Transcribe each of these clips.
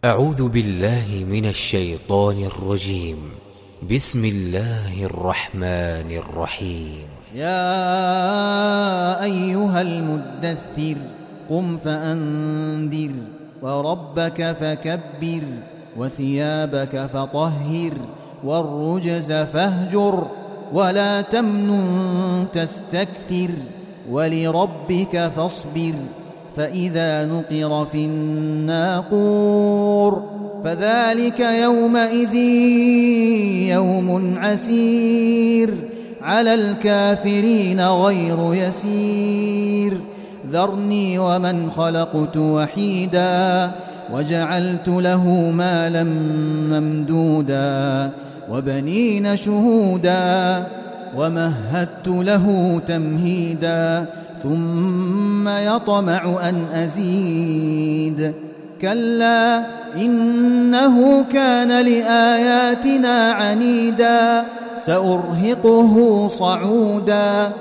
أعوذ بالله من الشيطان الرجيم. بسم الله الرحمن الرحيم. يا أيها المدثر قم فأنذر وربك فكبر وثيابك فطهر والرجز فاهجر ولا تمنن تستكثر ولربك فاصبر فإذا نقر في الناقور فذلك يومئذ يوم عسير على الكافرين غير يسير ذرني ومن خلقت وحيدا وجعلت له مالا ممدودا وبنين شهودا ومهدت له تمهيدا ثم يطمع أن أزيد كلا إنه كان لآياتنا عنيدا سأرهقه صعودا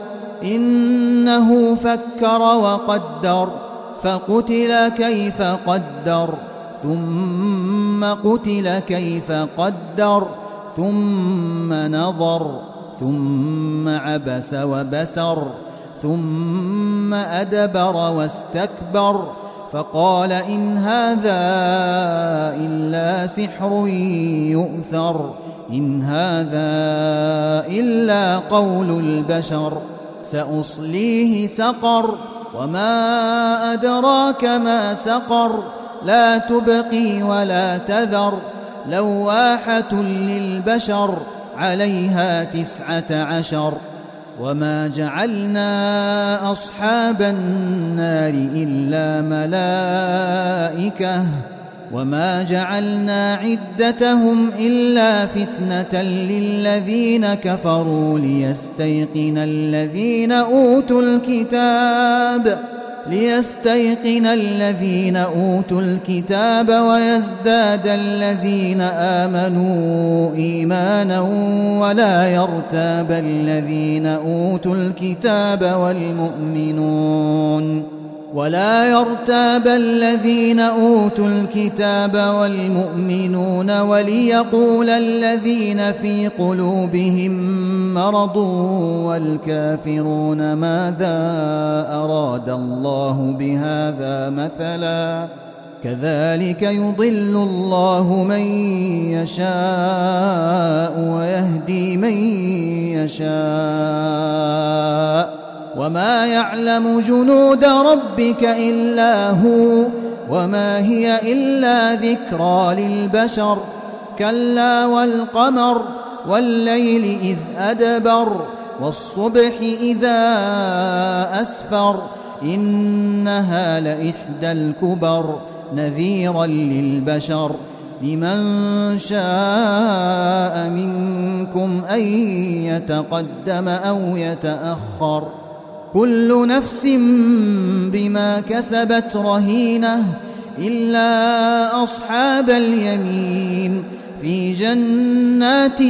إنه فكر وقدر فقتل كيف قدر ثم قتل كيف قدر ثم نظر ثم عبس وبسر ثم أدبر واستكبر فقال إن هذا إلا سحر يؤثر إن هذا إلا قول البشر سأصليه سقر وما أدراك ما سقر لا تبقي ولا تذر لواحة للبشر عليها 19 وما جعلنا أصحاب النار إلا ملائكة وما جعلنا عدتهم إلا فتنة للذين كفروا ليستيقن الذين أوتوا الكتاب ويزداد الذين آمنوا إيمانا ولا يرتاب الذين أوتوا الكتاب والمؤمنون وليقول الذين في قلوبهم مرض والكافرون ماذا أراد الله بهذا مثلا كذلك يضل الله من يشاء ويهدي من يشاء وما يعلم جنود ربك إلا هو وما هي إلا ذكرى للبشر كلا والقمر والليل إذ أدبر والصبح إذا أسفر إنها لإحدى الكبر نذيرا للبشر لمن شاء منكم أن يتقدم أو يتأخر كل نفس بما كسبت رهينة إلا أصحاب اليمين في جنات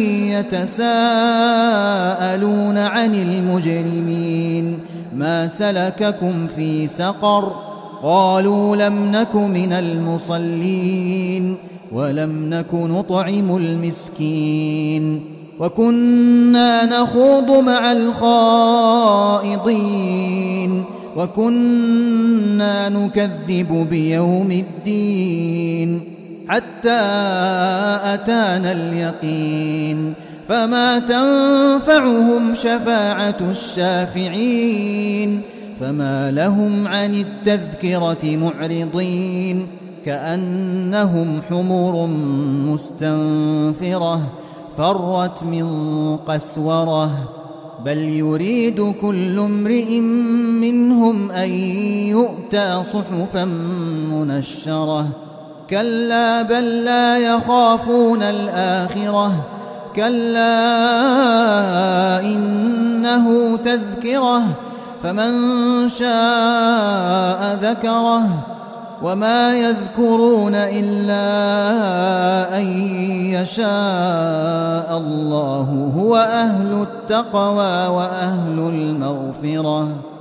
يتساءلون عن المجرمين ما سلككم في سقر قالوا لم نك من المصلين ولم نك نطعم المسكين وكنا نخوض مع الخائضين وكنا نكذب بيوم الدين حتى أتانا اليقين فما تنفعهم شفاعة الشافعين فما لهم عن التذكرة معرضين كأنهم حمر مستنفرة فرت من قسورة بل يريد كل امرئ منهم أن يؤتى صحفا منشرة كلا بل لا يخافون الآخرة كلا إنه تذكرة فمن شاء ذكره وما يذكرون إلا أن يشاء الله هو أهل التقوى وأهل المغفرة